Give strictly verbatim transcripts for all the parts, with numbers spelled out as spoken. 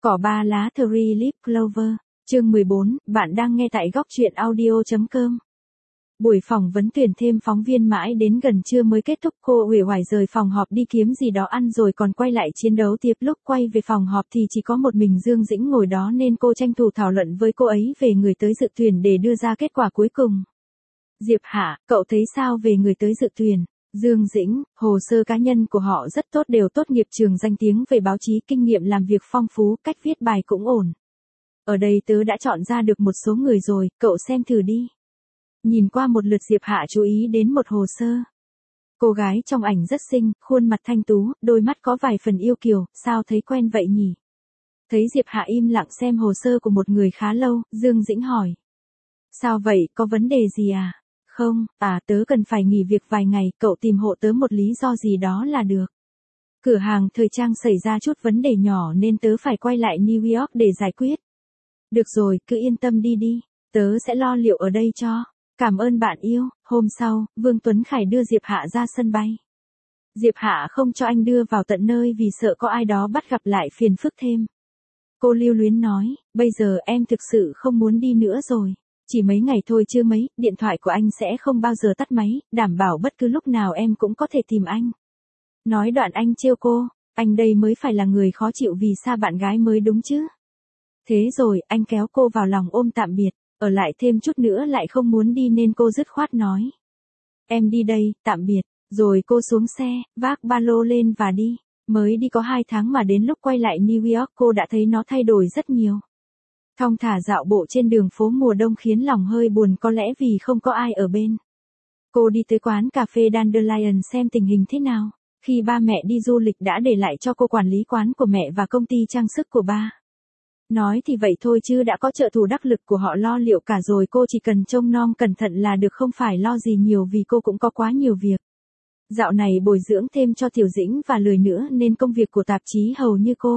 Cỏ ba lá Three Leaf Clover, chương mười bốn, bạn đang nghe tại góc truyện audio.com. Buổi phỏng vấn tuyển thêm phóng viên mãi đến gần trưa mới kết thúc, cô uể oải rời phòng họp đi kiếm gì đó ăn rồi còn quay lại chiến đấu tiếp. Lúc quay về phòng họp thì chỉ có một mình Dương Dĩnh ngồi đó nên cô tranh thủ thảo luận với cô ấy về người tới dự tuyển để đưa ra kết quả cuối cùng. Diệp Hạ, cậu thấy sao về người tới dự tuyển? Dương Dĩnh, hồ sơ cá nhân của họ rất tốt, đều tốt nghiệp trường danh tiếng về báo chí, kinh nghiệm làm việc phong phú, cách viết bài cũng ổn. Ở đây tớ đã chọn ra được một số người rồi, cậu xem thử đi. Nhìn qua một lượt Diệp Hạ chú ý đến một hồ sơ. Cô gái trong ảnh rất xinh, khuôn mặt thanh tú, đôi mắt có vài phần yêu kiều, sao thấy quen vậy nhỉ? Thấy Diệp Hạ im lặng xem hồ sơ của một người khá lâu, Dương Dĩnh hỏi. Sao vậy, có vấn đề gì à? Không, à tớ cần phải nghỉ việc vài ngày, cậu tìm hộ tớ một lý do gì đó là được. Cửa hàng thời trang xảy ra chút vấn đề nhỏ nên tớ phải quay lại New York để giải quyết. Được rồi, cứ yên tâm đi đi, tớ sẽ lo liệu ở đây cho. Cảm ơn bạn yêu. Hôm sau, Vương Tuấn Khải đưa Diệp Hạ ra sân bay. Diệp Hạ không cho anh đưa vào tận nơi vì sợ có ai đó bắt gặp lại phiền phức thêm. Cô lưu luyến nói, bây giờ em thực sự không muốn đi nữa rồi. Chỉ mấy ngày thôi chứ mấy, điện thoại của anh sẽ không bao giờ tắt máy, đảm bảo bất cứ lúc nào em cũng có thể tìm anh. Nói đoạn anh trêu cô, anh đây mới phải là người khó chịu vì xa bạn gái mới đúng chứ. Thế rồi, anh kéo cô vào lòng ôm tạm biệt, ở lại thêm chút nữa lại không muốn đi nên cô dứt khoát nói. Em đi đây, tạm biệt, rồi cô xuống xe, vác ba lô lên và đi. Mới đi có hai tháng mà đến lúc quay lại New York cô đã thấy nó thay đổi rất nhiều. Thong thả dạo bộ trên đường phố mùa đông khiến lòng hơi buồn, có lẽ vì không có ai ở bên. Cô đi tới quán cà phê Dandelion xem tình hình thế nào. Khi ba mẹ đi du lịch đã để lại cho cô quản lý quán của mẹ và công ty trang sức của ba. Nói thì vậy thôi chứ đã có trợ thủ đắc lực của họ lo liệu cả rồi, cô chỉ cần trông nom cẩn thận là được, không phải lo gì nhiều vì cô cũng có quá nhiều việc. Dạo này bồi dưỡng thêm cho Tiểu Dĩnh và lười nữa nên công việc của tạp chí hầu như cô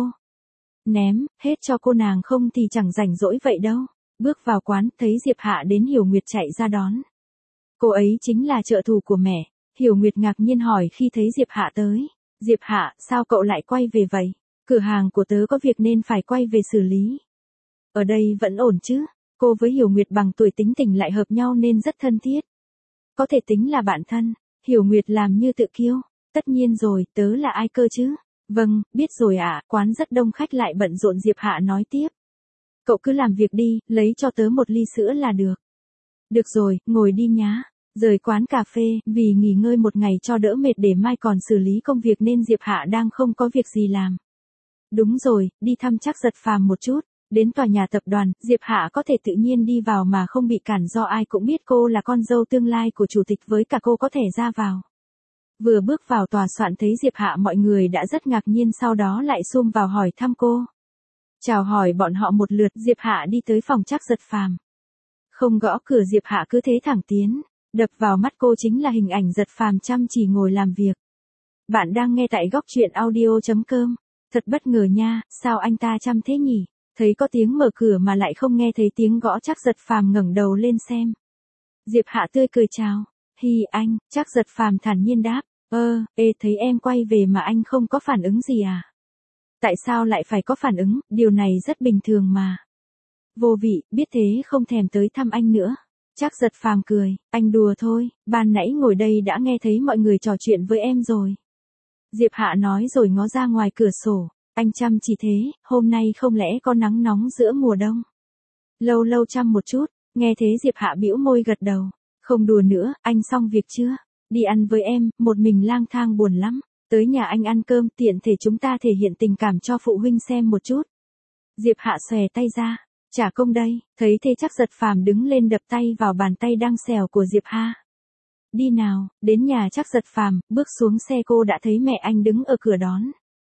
ném hết cho cô, nàng không thì chẳng rảnh rỗi vậy đâu. Bước vào quán, thấy Diệp Hạ đến, Hiểu Nguyệt chạy ra đón. Cô ấy chính là trợ thủ của mẹ. Hiểu Nguyệt ngạc nhiên hỏi khi thấy Diệp Hạ tới. Diệp Hạ, sao cậu lại quay về vậy? Cửa hàng của tớ có việc nên phải quay về xử lý. Ở đây vẫn ổn chứ? Cô với Hiểu Nguyệt bằng tuổi, tính tình lại hợp nhau nên rất thân thiết. Có thể tính là bạn thân. Hiểu Nguyệt làm như tự kiêu. Tất nhiên rồi, tớ là ai cơ chứ? Vâng, biết rồi ạ, à, quán rất đông khách lại bận rộn. Diệp Hạ nói tiếp. Cậu cứ làm việc đi, lấy cho tớ một ly sữa là được. Được rồi, ngồi đi nhá. Rời quán cà phê, vì nghỉ ngơi một ngày cho đỡ mệt để mai còn xử lý công việc nên Diệp Hạ đang không có việc gì làm. Đúng rồi, đi thăm Trác Giật Phàm một chút. Đến tòa nhà tập đoàn, Diệp Hạ có thể tự nhiên đi vào mà không bị cản, do ai cũng biết cô là con dâu tương lai của chủ tịch, với cả cô có thể ra vào. Vừa bước vào tòa soạn thấy Diệp Hạ mọi người đã rất ngạc nhiên, sau đó lại xum vào hỏi thăm cô. Chào hỏi bọn họ một lượt, Diệp Hạ đi tới phòng Trác Giật Phàm. Không gõ cửa, Diệp Hạ cứ thế thẳng tiến. Đập vào mắt cô chính là hình ảnh Giật Phàm chăm chỉ ngồi làm việc. Bạn đang nghe tại góc truyện audio.com. Thật bất ngờ nha, sao anh ta chăm thế nhỉ? Thấy có tiếng mở cửa mà lại không nghe thấy tiếng gõ. Trác Giật Phàm ngẩng đầu lên xem. Diệp Hạ tươi cười chào. Hi anh, Trác Giật Phàm thản nhiên đáp. Ơ, ê, thấy em quay về mà anh không có phản ứng gì à? Tại sao lại phải có phản ứng, điều này rất bình thường mà. Vô vị, biết thế không thèm tới thăm anh nữa. Trác Giật Phàm cười, anh đùa thôi, ban nãy ngồi đây đã nghe thấy mọi người trò chuyện với em rồi. Diệp Hạ nói rồi ngó ra ngoài cửa sổ, anh chăm chỉ thế, hôm nay không lẽ có nắng nóng giữa mùa đông? Lâu lâu chăm một chút, nghe thế Diệp Hạ bĩu môi gật đầu. Không đùa nữa, anh xong việc chưa? Đi ăn với em, một mình lang thang buồn lắm. Tới nhà anh ăn cơm, tiện thể chúng ta thể hiện tình cảm cho phụ huynh xem một chút. Diệp Hạ xòe tay ra, trả công đây. Thấy thế Trác Giật Phàm đứng lên đập tay vào bàn tay đang xèo của Diệp Hạ. Đi nào, đến nhà Trác Giật Phàm, bước xuống xe cô đã thấy mẹ anh đứng ở cửa đón.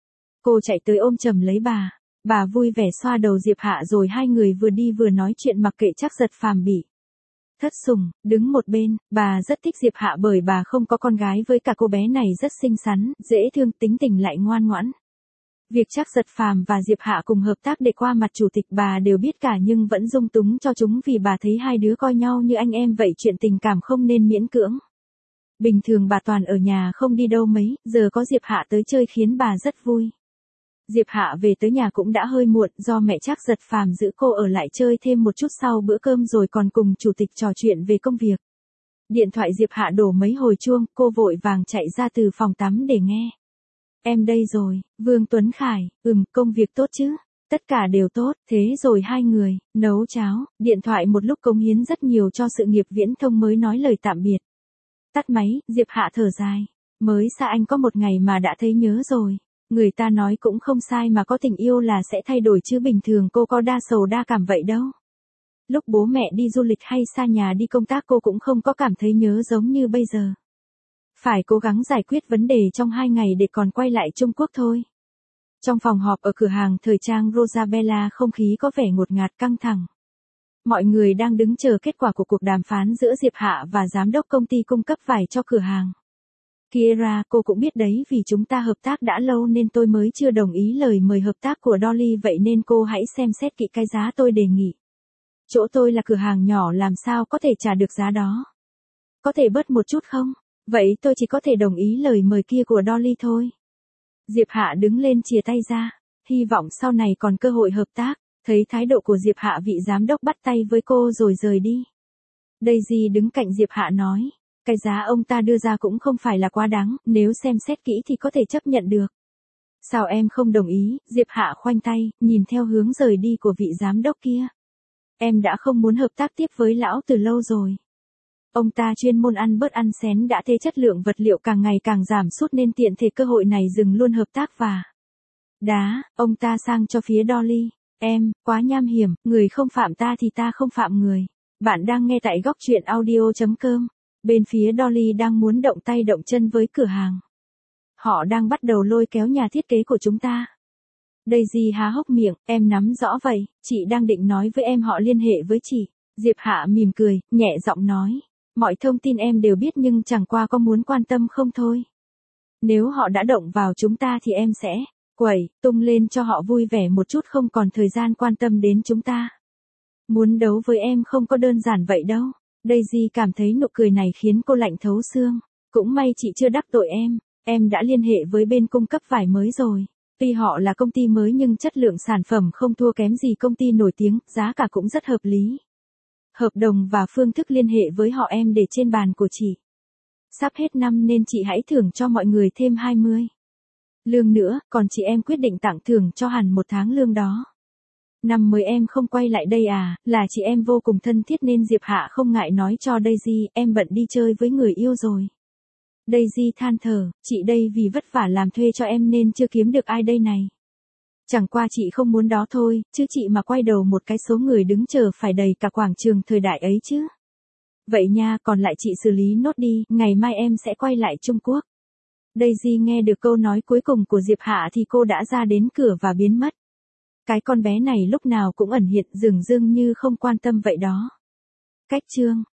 Cô chạy tới ôm chầm lấy bà. Bà vui vẻ xoa đầu Diệp Hạ rồi hai người vừa đi vừa nói chuyện mặc kệ Trác Giật Phàm bị thất sủng, đứng một bên. Bà rất thích Diệp Hạ bởi bà không có con gái, với cả cô bé này rất xinh xắn, dễ thương, tính tình lại ngoan ngoãn. Việc Trác Giật Phàm và Diệp Hạ cùng hợp tác để qua mặt chủ tịch bà đều biết cả nhưng vẫn dung túng cho chúng vì bà thấy hai đứa coi nhau như anh em vậy, chuyện tình cảm không nên miễn cưỡng. Bình thường bà toàn ở nhà không đi đâu mấy, giờ có Diệp Hạ tới chơi khiến bà rất vui. Diệp Hạ về tới nhà cũng đã hơi muộn do mẹ Trác Giật Phàm giữ cô ở lại chơi thêm một chút sau bữa cơm rồi còn cùng chủ tịch trò chuyện về công việc. Điện thoại Diệp Hạ đổ mấy hồi chuông, cô vội vàng chạy ra từ phòng tắm để nghe. Em đây rồi, Vương Tuấn Khải, ừm, công việc tốt chứ? Tất cả đều tốt, thế rồi hai người, nấu cháo, điện thoại một lúc cống hiến rất nhiều cho sự nghiệp viễn thông mới nói lời tạm biệt. Tắt máy, Diệp Hạ thở dài. Mới xa anh có một ngày mà đã thấy nhớ rồi. Người ta nói cũng không sai mà có tình yêu là sẽ thay đổi chứ bình thường cô có đa sầu đa cảm vậy đâu. Lúc bố mẹ đi du lịch hay xa nhà đi công tác cô cũng không có cảm thấy nhớ giống như bây giờ. Phải cố gắng giải quyết vấn đề trong hai ngày để còn quay lại Trung Quốc thôi. Trong phòng họp ở cửa hàng thời trang Rosabella không khí có vẻ ngột ngạt căng thẳng. Mọi người đang đứng chờ kết quả của cuộc đàm phán giữa Diệp Hạ và giám đốc công ty cung cấp vải cho cửa hàng. Kiera, cô cũng biết đấy vì chúng ta hợp tác đã lâu nên tôi mới chưa đồng ý lời mời hợp tác của Dolly vậy nên cô hãy xem xét kỹ cái giá tôi đề nghị. Chỗ tôi là cửa hàng nhỏ làm sao có thể trả được giá đó. Có thể bớt một chút không? Vậy tôi chỉ có thể đồng ý lời mời kia của Dolly thôi. Diệp Hạ đứng lên chìa tay ra, hy vọng sau này còn cơ hội hợp tác, thấy thái độ của Diệp Hạ vị giám đốc bắt tay với cô rồi rời đi. Daisy đứng cạnh Diệp Hạ nói, cái giá ông ta đưa ra cũng không phải là quá đáng, nếu xem xét kỹ thì có thể chấp nhận được. Sao em không đồng ý? Diệp Hạ khoanh tay, nhìn theo hướng rời đi của vị giám đốc kia. Em đã không muốn hợp tác tiếp với lão từ lâu rồi. Ông ta chuyên môn ăn bớt ăn xén đã thế chất lượng vật liệu càng ngày càng giảm sút nên tiện thể cơ hội này dừng luôn hợp tác và đá, ông ta sang cho phía Dolly. Em, quá nham hiểm, người không phạm ta thì ta không phạm người. Bạn đang nghe tại góc truyện audio chấm com. Bên phía Dolly đang muốn động tay động chân với cửa hàng. Họ đang bắt đầu lôi kéo nhà thiết kế của chúng ta. Daisy há hốc miệng, em nắm rõ vậy, chị đang định nói với em họ liên hệ với chị. Diệp Hạ mỉm cười, nhẹ giọng nói. Mọi thông tin em đều biết nhưng chẳng qua có muốn quan tâm không thôi. Nếu họ đã động vào chúng ta thì em sẽ quẩy, tung lên cho họ vui vẻ một chút không còn thời gian quan tâm đến chúng ta. Muốn đấu với em không có đơn giản vậy đâu. Daisy cảm thấy nụ cười này khiến cô lạnh thấu xương. Cũng may chị chưa đắc tội em, em đã liên hệ với bên cung cấp vải mới rồi. Tuy họ là công ty mới nhưng chất lượng sản phẩm không thua kém gì công ty nổi tiếng, giá cả cũng rất hợp lý. Hợp đồng và phương thức liên hệ với họ em để trên bàn của chị. Sắp hết năm nên chị hãy thưởng cho mọi người thêm hai mươi lương nữa, còn chị em quyết định tặng thưởng cho hẳn một tháng lương đó. Năm mới em không quay lại đây à, là chị em vô cùng thân thiết nên Diệp Hạ không ngại nói cho Daisy, em bận đi chơi với người yêu rồi. Daisy than thở, chị đây vì vất vả làm thuê cho em nên chưa kiếm được ai đây này. Chẳng qua chị không muốn đó thôi, chứ chị mà quay đầu một cái số người đứng chờ phải đầy cả quảng trường thời đại ấy chứ. Vậy nha, còn lại chị xử lý nốt đi, ngày mai em sẽ quay lại Trung Quốc. Daisy nghe được câu nói cuối cùng của Diệp Hạ thì cô đã ra đến cửa và biến mất. Cái con bé này lúc nào cũng ẩn hiện dửng dưng như không quan tâm vậy đó. Cách chương